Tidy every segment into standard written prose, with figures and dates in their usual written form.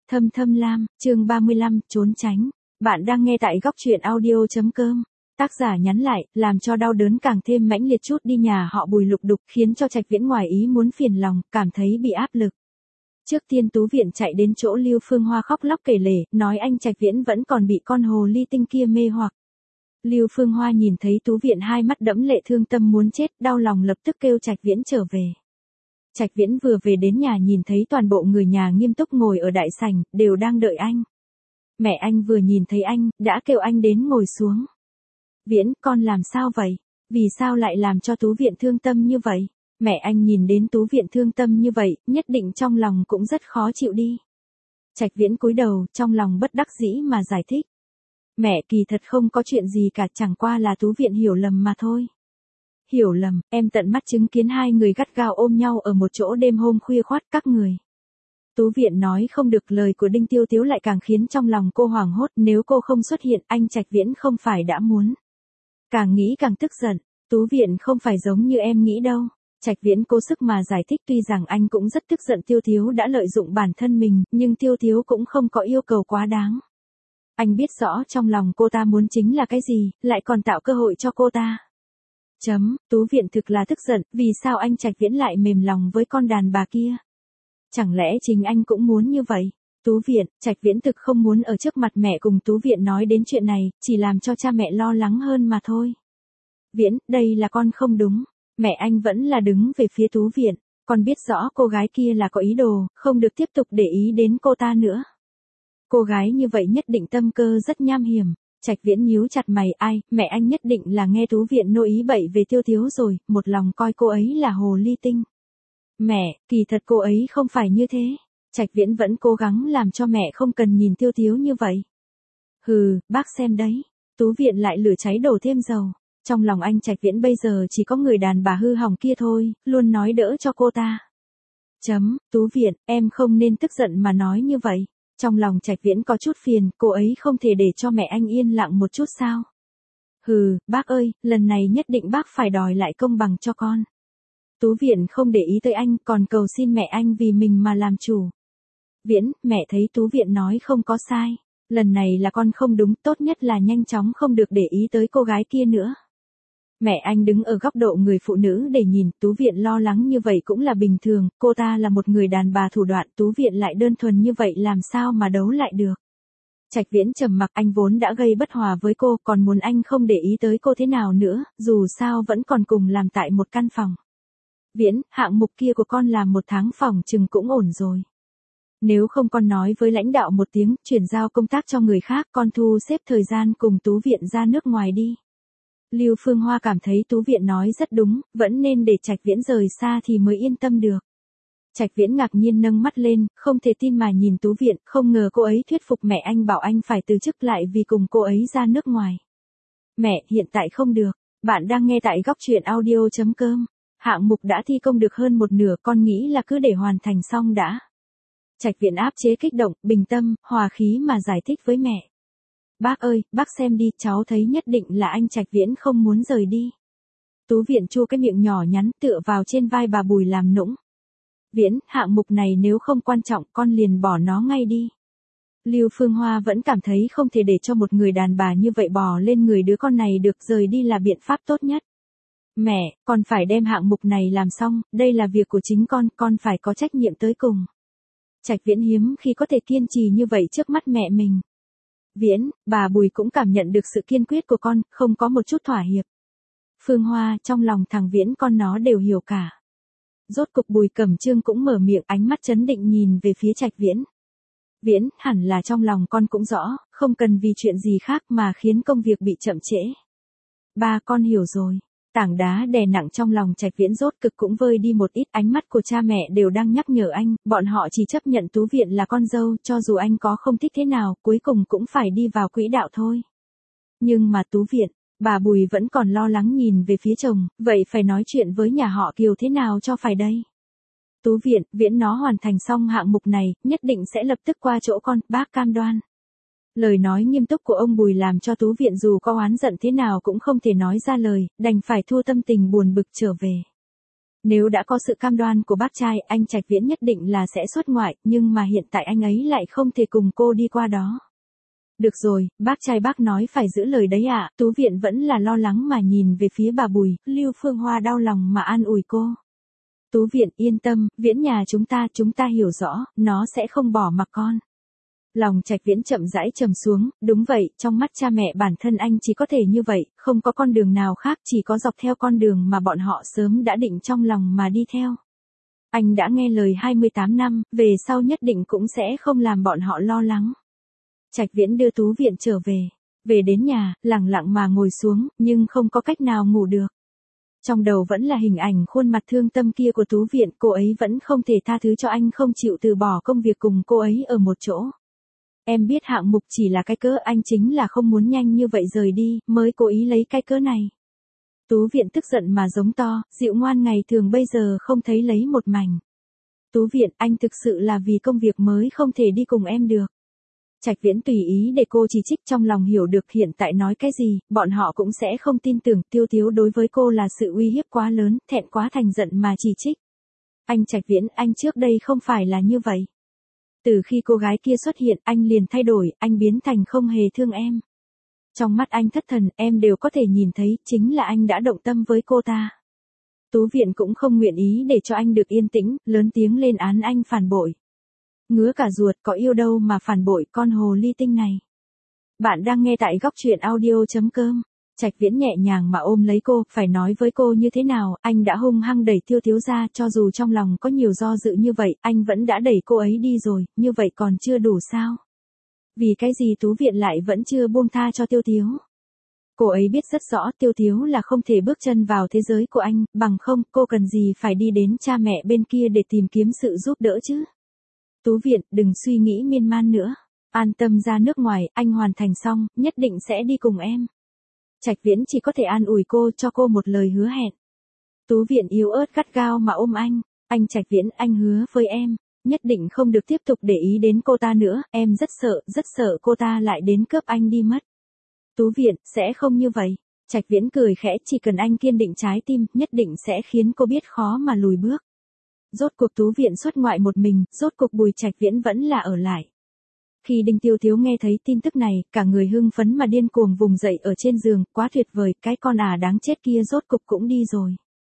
Thâm Thâm Lam, chương 35, trốn tránh. Bạn đang nghe tại góc truyện audio.com. Tác giả nhắn lại, làm cho đau đớn càng thêm mãnh liệt chút đi nhà họ Bùi lục đục khiến cho Trạch Viễn ngoài ý muốn phiền lòng, cảm thấy bị áp lực. Trước tiên Tú Viện chạy đến chỗ Lưu Phương Hoa khóc lóc kể lể, nói anh Trạch Viễn vẫn còn bị con hồ ly tinh kia mê hoặc. Lưu Phương Hoa nhìn thấy Tú Viện hai mắt đẫm lệ thương tâm muốn chết, đau lòng lập tức kêu Trạch Viễn trở về. Trạch Viễn vừa về đến nhà nhìn thấy toàn bộ người nhà nghiêm túc ngồi ở đại sảnh, đều đang đợi anh. Mẹ anh vừa nhìn thấy anh, đã kêu anh đến ngồi xuống. Viễn, con làm sao vậy? Vì sao lại làm cho Tú Viện thương tâm như vậy? Mẹ anh nhìn đến Tú Viện thương tâm như vậy, nhất định trong lòng cũng rất khó chịu đi. Trạch Viễn cúi đầu, trong lòng bất đắc dĩ mà giải thích. Mẹ, kỳ thật không có chuyện gì cả, chẳng qua là Tú Viện hiểu lầm mà thôi. Hiểu lầm, em tận mắt chứng kiến hai người gắt gao ôm nhau ở một chỗ đêm hôm khuya khoắt các người. Tú Viện nói không được, lời của Đinh Tiêu Tiếu lại càng khiến trong lòng cô hoảng hốt, nếu cô không xuất hiện anh Trạch Viễn không phải đã muốn. Càng nghĩ càng tức giận, Tú Viện không phải giống như em nghĩ đâu. Trạch Viễn cố sức mà giải thích, tuy rằng anh cũng rất tức giận Tiêu Tiếu đã lợi dụng bản thân mình, nhưng Tiêu Tiếu cũng không có yêu cầu quá đáng. Anh biết rõ trong lòng cô ta muốn chính là cái gì, lại còn tạo cơ hội cho cô ta. Tú Viện thực là tức giận, vì sao anh Trạch Viễn lại mềm lòng với con đàn bà kia? Chẳng lẽ chính anh cũng muốn như vậy? Tú Viện, Trạch Viễn thực không muốn ở trước mặt mẹ cùng Tú Viện nói đến chuyện này, chỉ làm cho cha mẹ lo lắng hơn mà thôi. Viễn, đây là con không đúng. Mẹ anh vẫn là đứng về phía Tú Viện, con biết rõ cô gái kia là có ý đồ, không được tiếp tục để ý đến cô ta nữa. Cô gái như vậy nhất định tâm cơ rất nham hiểm. Trạch Viễn nhíu chặt mày, ai, mẹ anh nhất định là nghe Tú Viện nô ý bậy về Tiêu Tiếu rồi, một lòng coi cô ấy là hồ ly tinh. Mẹ, kỳ thật cô ấy không phải như thế. Trạch Viễn vẫn cố gắng làm cho mẹ không cần nhìn Tiêu Tiếu như vậy. Hừ, bác xem đấy. Tú Viện lại lửa cháy đổ thêm dầu. Trong lòng anh Trạch Viễn bây giờ chỉ có người đàn bà hư hỏng kia thôi, luôn nói đỡ cho cô ta. Tú Viện, em không nên tức giận mà nói như vậy. Trong lòng Trạch Viễn có chút phiền, cô ấy không thể để cho mẹ anh yên lặng một chút sao? Hừ, bác ơi, lần này nhất định bác phải đòi lại công bằng cho con. Tú Viện không để ý tới anh, còn cầu xin mẹ anh vì mình mà làm chủ. Viễn, mẹ thấy Tú Viện nói không có sai. Lần này là con không đúng, tốt nhất là nhanh chóng không được để ý tới cô gái kia nữa. Mẹ anh đứng ở góc độ người phụ nữ để nhìn, Tú Viện lo lắng như vậy cũng là bình thường, cô ta là một người đàn bà thủ đoạn, Tú Viện lại đơn thuần như vậy làm sao mà đấu lại được. Trạch Viễn trầm mặc, anh vốn đã gây bất hòa với cô, còn muốn anh không để ý tới cô thế nào nữa, dù sao vẫn còn cùng làm tại một căn phòng. Viễn, hạng mục kia của con làm 1 tháng phòng chừng cũng ổn rồi. Nếu không con nói với lãnh đạo một tiếng, chuyển giao công tác cho người khác, con thu xếp thời gian cùng Tú Viện ra nước ngoài đi. Lưu Phương Hoa cảm thấy Tú Viện nói rất đúng, vẫn nên để Trạch Viễn rời xa thì mới yên tâm được. Trạch Viễn ngạc nhiên nâng mắt lên, không thể tin mà nhìn Tú Viện, không ngờ cô ấy thuyết phục mẹ anh bảo anh phải từ chức lại vì cùng cô ấy ra nước ngoài. Mẹ, hiện tại không được, bạn đang nghe tại góc truyện audio.com. Hạng mục đã thi công được hơn một nửa, con nghĩ là cứ để hoàn thành xong đã. Trạch Viễn áp chế kích động, bình tâm, hòa khí mà giải thích với mẹ. Bác ơi, bác xem đi, cháu thấy nhất định là anh Trạch Viễn không muốn rời đi. Tú Viện chu cái miệng nhỏ nhắn tựa vào trên vai bà Bùi làm nũng. Viễn, hạng mục này nếu không quan trọng con liền bỏ nó ngay đi. Lưu Phương Hoa vẫn cảm thấy không thể để cho một người đàn bà như vậy bò lên người đứa con này được, rời đi là biện pháp tốt nhất. Mẹ, con phải đem hạng mục này làm xong, đây là việc của chính con phải có trách nhiệm tới cùng. Trạch Viễn hiếm khi có thể kiên trì như vậy trước mắt mẹ mình. Viễn, bà Bùi cũng cảm nhận được sự kiên quyết của con, không có một chút thỏa hiệp. Phương Hoa, trong lòng thằng Viễn con nó đều hiểu cả. Rốt cục Bùi Cẩm Trương cũng mở miệng, ánh mắt trấn định nhìn về phía Trạch Viễn. Viễn, hẳn là trong lòng con cũng rõ, không cần vì chuyện gì khác mà khiến công việc bị chậm trễ. Ba, con hiểu rồi. Tảng đá đè nặng trong lòng Trạch Viễn rốt cực cũng vơi đi một ít, ánh mắt của cha mẹ đều đang nhắc nhở anh, bọn họ chỉ chấp nhận Tú Viện là con dâu, cho dù anh có không thích thế nào, cuối cùng cũng phải đi vào quỹ đạo thôi. Nhưng mà Tú Viện, bà Bùi vẫn còn lo lắng nhìn về phía chồng, vậy phải nói chuyện với nhà họ Kiều thế nào cho phải đây? Tú Viện, Viễn nó hoàn thành xong hạng mục này, nhất định sẽ lập tức qua chỗ con, bác cam đoan. Lời nói nghiêm túc của ông Bùi làm cho Tú Viện dù có oán giận thế nào cũng không thể nói ra lời, đành phải thu tâm tình buồn bực trở về. Nếu đã có sự cam đoan của bác trai, anh Trạch Viễn nhất định là sẽ xuất ngoại, nhưng mà hiện tại anh ấy lại không thể cùng cô đi qua đó. Được rồi, bác trai bác nói phải giữ lời đấy ạ. Tú Viện vẫn là lo lắng mà nhìn về phía bà Bùi, Lưu Phương Hoa đau lòng mà an ủi cô. Tú Viện yên tâm, Viễn nhà chúng ta hiểu rõ, nó sẽ không bỏ mặc con. Lòng Trạch Viễn chậm rãi trầm xuống, đúng vậy, trong mắt cha mẹ bản thân anh chỉ có thể như vậy, không có con đường nào khác, chỉ có dọc theo con đường mà bọn họ sớm đã định trong lòng mà đi theo. Anh đã nghe lời 28 năm, về sau nhất định cũng sẽ không làm bọn họ lo lắng. Trạch Viễn đưa Tú Viện trở về. Về đến nhà, lặng lặng mà ngồi xuống, nhưng không có cách nào ngủ được. Trong đầu vẫn là hình ảnh khuôn mặt thương tâm kia của Tú Viện, cô ấy vẫn không thể tha thứ cho anh không chịu từ bỏ công việc cùng cô ấy ở một chỗ. Em biết hạng mục chỉ là cái cớ, anh chính là không muốn nhanh như vậy rời đi, mới cố ý lấy cái cớ này. Tú Viện tức giận mà giống to, dịu ngoan ngày thường bây giờ không thấy lấy một mảnh. Tú Viện, anh thực sự là vì công việc mới không thể đi cùng em được. Trạch Viễn tùy ý để cô chỉ trích, trong lòng hiểu được hiện tại nói cái gì, bọn họ cũng sẽ không tin tưởng. Tiêu Tiếu đối với cô là sự uy hiếp quá lớn, thẹn quá thành giận mà chỉ trích. Anh Trạch Viễn, anh trước đây không phải là như vậy. Từ khi cô gái kia xuất hiện, anh liền thay đổi, anh biến thành không hề thương em. Trong mắt anh thất thần, em đều có thể nhìn thấy, chính là anh đã động tâm với cô ta. Tú Viện cũng không nguyện ý để cho anh được yên tĩnh, lớn tiếng lên án anh phản bội. Ngứa cả ruột, có yêu đâu mà phản bội con hồ ly tinh này. Bạn đang nghe tại góc truyện audio.com. Trạch Viễn nhẹ nhàng mà ôm lấy cô, phải nói với cô như thế nào, anh đã hung hăng đẩy Tiêu Tiếu ra, cho dù trong lòng có nhiều do dự như vậy, anh vẫn đã đẩy cô ấy đi rồi, như vậy còn chưa đủ sao? Vì cái gì Tú Viện lại vẫn chưa buông tha cho Tiêu Tiếu? Cô ấy biết rất rõ Tiêu Tiếu là không thể bước chân vào thế giới của anh, bằng không cô cần gì phải đi đến cha mẹ bên kia để tìm kiếm sự giúp đỡ chứ? Tú Viện, đừng suy nghĩ miên man nữa. An tâm ra nước ngoài, anh hoàn thành xong, nhất định sẽ đi cùng em. Trạch Viễn chỉ có thể an ủi cô, cho cô một lời hứa hẹn. Tú Viện yếu ớt gắt gao mà ôm anh. Anh Trạch Viễn, anh hứa với em, nhất định không được tiếp tục để ý đến cô ta nữa, em rất sợ cô ta lại đến cướp anh đi mất. Tú Viện, sẽ không như vậy. Trạch Viễn cười khẽ, chỉ cần anh kiên định trái tim, nhất định sẽ khiến cô biết khó mà lùi bước. Rốt cuộc Tú Viện xuất ngoại một mình, rốt cuộc Bùi Trạch Viễn vẫn là ở lại. Khi Đinh Tiêu Tiếu nghe thấy tin tức này, cả người hưng phấn mà điên cuồng vùng dậy ở trên giường, quá tuyệt vời, cái con đáng chết kia rốt cục cũng đi rồi.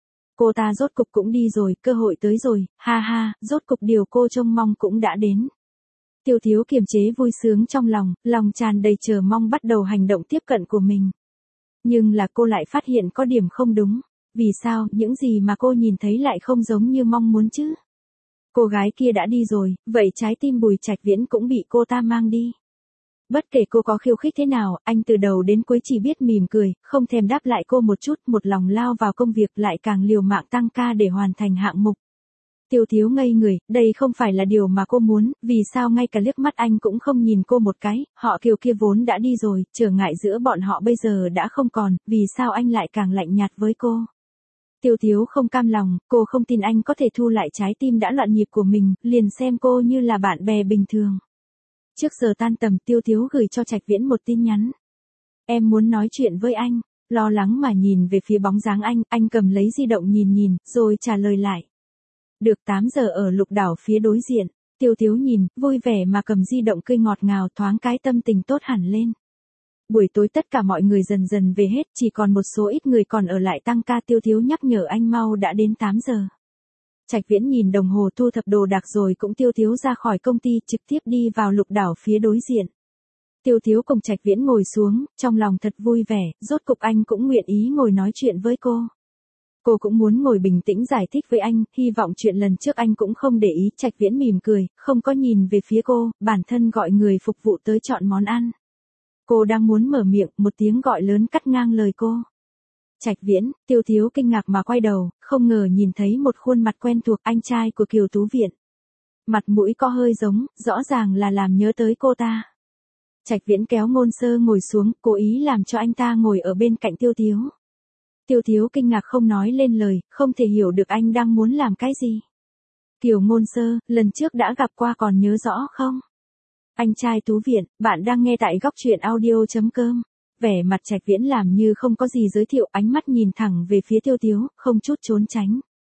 Cô ta rốt cục cũng đi rồi, cơ hội tới rồi, ha ha, rốt cục điều cô trông mong cũng đã đến. Tiêu Tiếu kiềm chế vui sướng trong lòng, lòng tràn đầy chờ mong bắt đầu hành động tiếp cận của mình. Nhưng là cô lại phát hiện có điểm không đúng. Vì sao, những gì mà cô nhìn thấy lại không giống như mong muốn chứ? Cô gái kia đã đi rồi, vậy trái tim Bùi Trạch Viễn cũng bị cô ta mang đi. Bất kể cô có khiêu khích thế nào, anh từ đầu đến cuối chỉ biết mỉm cười, không thèm đáp lại cô một chút, một lòng lao vào công việc, lại càng liều mạng tăng ca để hoàn thành hạng mục. Tiêu Tiếu ngây người, đây không phải là điều mà cô muốn, vì sao ngay cả liếc mắt anh cũng không nhìn cô một cái, họ Kiều kia vốn đã đi rồi, trở ngại giữa bọn họ bây giờ đã không còn, vì sao anh lại càng lạnh nhạt với cô? Tiêu Tiếu không cam lòng, cô không tin anh có thể thu lại trái tim đã loạn nhịp của mình, liền xem cô như là bạn bè bình thường. Trước giờ tan tầm, Tiêu Tiếu gửi cho Trạch Viễn một tin nhắn. Em muốn nói chuyện với anh. Lo lắng mà nhìn về phía bóng dáng anh cầm lấy di động nhìn, rồi trả lời lại. Được 8 giờ ở Lục Đảo phía đối diện. Tiêu Tiếu nhìn, vui vẻ mà cầm di động cười ngọt ngào, thoáng cái tâm tình tốt hẳn lên. Buổi tối tất cả mọi người dần dần về hết, chỉ còn một số ít người còn ở lại tăng ca. Tiêu Tiếu nhắc nhở anh mau đã đến 8 giờ. Trạch Viễn nhìn đồng hồ thu thập đồ đạc rồi cũng Tiêu Tiếu ra khỏi công ty, trực tiếp đi vào Lục Đảo phía đối diện. Tiêu Tiếu cùng Trạch Viễn ngồi xuống, trong lòng thật vui vẻ, rốt cục anh cũng nguyện ý ngồi nói chuyện với cô. Cô cũng muốn ngồi bình tĩnh giải thích với anh, hy vọng chuyện lần trước anh cũng không để ý. Trạch Viễn mỉm cười, không có nhìn về phía cô, bản thân gọi người phục vụ tới chọn món ăn. Cô đang muốn mở miệng, một tiếng gọi lớn cắt ngang lời cô. Trạch Viễn, Tiêu Tiếu kinh ngạc mà quay đầu, không ngờ nhìn thấy một khuôn mặt quen thuộc, anh trai của Kiều Tú Viện. Mặt mũi có hơi giống, rõ ràng là làm nhớ tới cô ta. Trạch Viễn kéo Ngôn Sơ ngồi xuống, cố ý làm cho anh ta ngồi ở bên cạnh Tiêu Tiếu. Tiêu Tiếu kinh ngạc không nói lên lời, không thể hiểu được anh đang muốn làm cái gì. Kiều Ngôn Sơ, lần trước đã gặp qua còn nhớ rõ không? Anh trai Tú Viện, bạn đang nghe tại góc truyện audio.com. Vẻ mặt Trạch Viễn làm như không có gì giới thiệu, ánh mắt nhìn thẳng về phía Tiêu Tiếu, không chút trốn tránh.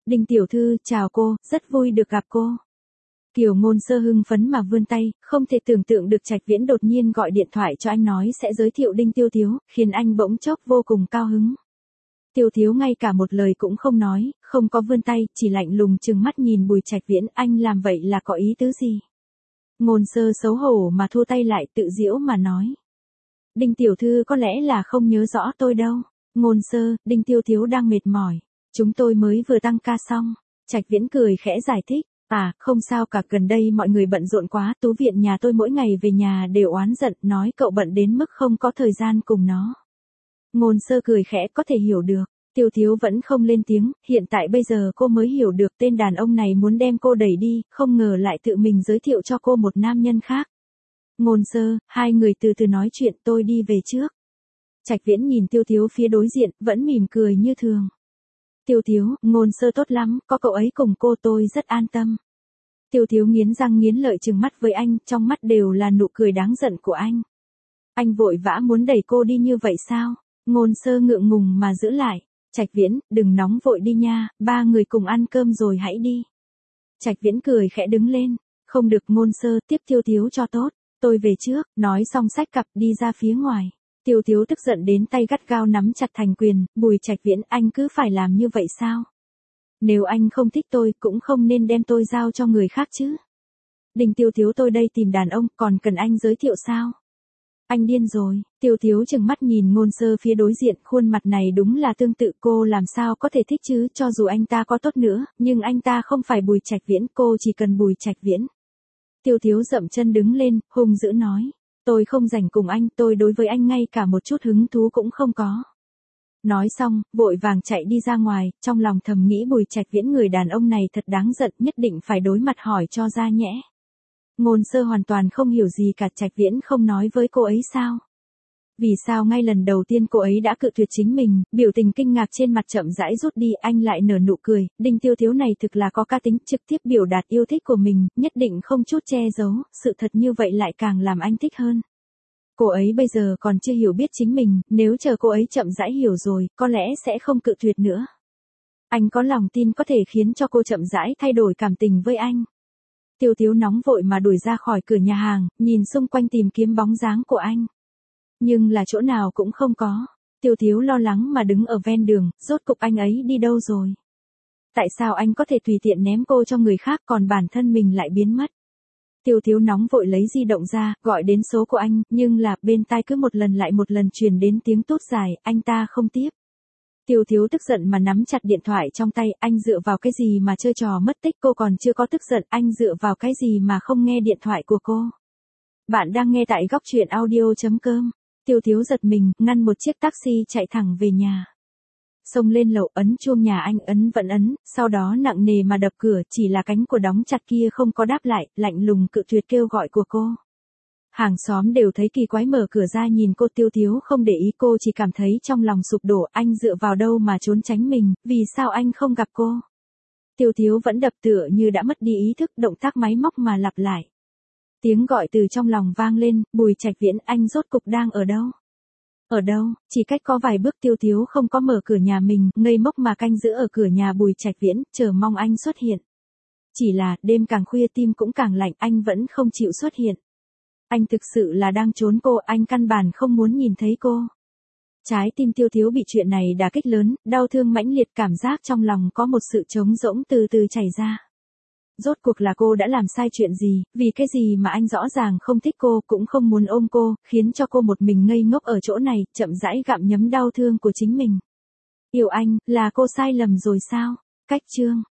Đinh tiểu thư, chào cô, rất vui được gặp cô. Kiều Ngôn Sơ hưng phấn mà vươn tay, không thể tưởng tượng được Trạch Viễn đột nhiên gọi điện thoại cho anh nói sẽ giới thiệu Đinh Tiêu Thiếu, khiến anh bỗng chốc vô cùng cao hứng. Tiêu Thiếu ngay cả một lời cũng không nói, không có vươn tay, chỉ lạnh lùng trừng mắt nhìn Bùi Trạch Viễn, anh làm vậy là có ý tứ gì? Ngôn Sơ xấu hổ mà thu tay lại, tự giễu mà nói. Đinh tiểu thư có lẽ là không nhớ rõ tôi đâu. Ngôn Sơ, Đinh Tiêu Thiếu đang mệt mỏi. Chúng tôi mới vừa tăng ca xong. Trạch Viễn cười khẽ giải thích. À, không sao cả, gần đây mọi người bận rộn quá, Tú Viện nhà tôi mỗi ngày về nhà đều oán giận, nói cậu bận đến mức không có thời gian cùng nó. Ngôn Sơ cười khẽ, có thể hiểu được. Tiêu Thiếu vẫn không lên tiếng, hiện tại bây giờ cô mới hiểu được tên đàn ông này muốn đem cô đẩy đi, không ngờ lại tự mình giới thiệu cho cô một nam nhân khác. Ngôn Sơ, hai người từ từ nói chuyện, tôi đi về trước. Trạch Viễn nhìn Tiêu Thiếu phía đối diện, vẫn mỉm cười như thường. Tiêu Thiếu, Ngôn Sơ tốt lắm, có cậu ấy cùng cô tôi rất an tâm. Tiêu Thiếu nghiến răng nghiến lợi trừng mắt với anh, trong mắt đều là nụ cười đáng giận của anh. Anh vội vã muốn đẩy cô đi như vậy sao? Ngôn Sơ ngượng ngùng mà giữ lại. Trạch Viễn, đừng nóng vội đi nha, ba người cùng ăn cơm rồi hãy đi. Trạch Viễn cười khẽ đứng lên. Không được, Ngôn Sơ, tiếp Tiêu Thiếu cho tốt. Tôi về trước, nói xong xách cặp đi ra phía ngoài. Tiêu Thiếu tức giận đến tay gắt gao nắm chặt thành quyền, Bùi Trạch Viễn, anh cứ phải làm như vậy sao? Nếu anh không thích tôi, cũng không nên đem tôi giao cho người khác chứ. Đinh Tiêu Thiếu, tôi đây tìm đàn ông, còn cần anh giới thiệu sao? Anh điên rồi. Tiêu Thiếu trừng mắt nhìn Ngôn Sơ phía đối diện, khuôn mặt này đúng là tương tự, cô làm sao có thể thích chứ, cho dù anh ta có tốt nữa, nhưng anh ta không phải Bùi Trạch Viễn, cô chỉ cần Bùi Trạch Viễn. Tiêu Thiếu dậm chân đứng lên, hung dữ nói. Tôi không rảnh cùng anh, tôi đối với anh ngay cả một chút hứng thú cũng không có. Nói xong, vội vàng chạy đi ra ngoài, trong lòng thầm nghĩ Bùi Trạch Viễn người đàn ông này thật đáng giận, nhất định phải đối mặt hỏi cho ra nhẽ. Ngôn Sơ hoàn toàn không hiểu gì cả, Trạch Viễn không nói với cô ấy sao? Vì sao ngay lần đầu tiên cô ấy đã cự tuyệt chính mình, biểu tình kinh ngạc trên mặt chậm rãi rút đi, anh lại nở nụ cười, Đinh Tiêu Thiếu này thực là có cá tính, trực tiếp biểu đạt yêu thích của mình, nhất định không chút che giấu, sự thật như vậy lại càng làm anh thích hơn. Cô ấy bây giờ còn chưa hiểu biết chính mình, nếu chờ cô ấy chậm rãi hiểu rồi, có lẽ sẽ không cự tuyệt nữa. Anh có lòng tin có thể khiến cho cô chậm rãi thay đổi cảm tình với anh. Tiêu Thiếu nóng vội mà đuổi ra khỏi cửa nhà hàng, nhìn xung quanh tìm kiếm bóng dáng của anh. Nhưng là chỗ nào cũng không có. Tiêu Thiếu lo lắng mà đứng ở ven đường, rốt cục anh ấy đi đâu rồi? Tại sao anh có thể tùy tiện ném cô cho người khác còn bản thân mình lại biến mất? Tiêu Thiếu nóng vội lấy di động ra, gọi đến số của anh, nhưng là bên tai cứ một lần lại một lần truyền đến tiếng tút dài, anh ta không tiếp. Tiêu Thiếu tức giận mà nắm chặt điện thoại trong tay, anh dựa vào cái gì mà chơi trò mất tích, cô còn chưa có tức giận, anh dựa vào cái gì mà không nghe điện thoại của cô? Bạn đang nghe tại góc truyện audio.com. Tiêu Thiếu giật mình, ngăn một chiếc taxi chạy thẳng về nhà. Xông lên lầu, ấn chuông nhà anh, ấn vẫn ấn, sau đó nặng nề mà đập cửa, chỉ là cánh của đóng chặt kia không có đáp lại, lạnh lùng cự tuyệt kêu gọi của cô. Hàng xóm đều thấy kỳ quái, mở cửa ra nhìn cô. Tiêu Thiếu không để ý, cô chỉ cảm thấy trong lòng sụp đổ, anh dựa vào đâu mà trốn tránh mình, vì sao anh không gặp cô? Tiêu Thiếu vẫn đập tựa như đã mất đi ý thức, động tác máy móc mà lặp lại. Tiếng gọi từ trong lòng vang lên, Bùi Trạch Viễn, anh rốt cục đang ở đâu? Ở đâu? Chỉ cách có vài bước. Tiêu Thiếu không có mở cửa nhà mình, ngây ngốc mà canh giữ ở cửa nhà Bùi Trạch Viễn, chờ mong anh xuất hiện. Chỉ là, đêm càng khuya tim cũng càng lạnh, anh vẫn không chịu xuất hiện. Anh thực sự là đang trốn cô, anh căn bản không muốn nhìn thấy cô. Trái tim Tiêu Thiếu bị chuyện này đả kích lớn, đau thương mãnh liệt, cảm giác trong lòng có một sự trống rỗng từ từ chảy ra. Rốt cuộc là cô đã làm sai chuyện gì, vì cái gì mà anh rõ ràng không thích cô, cũng không muốn ôm cô, khiến cho cô một mình ngây ngốc ở chỗ này, chậm rãi gặm nhấm đau thương của chính mình. Yêu anh, là cô sai lầm rồi sao? Cách chương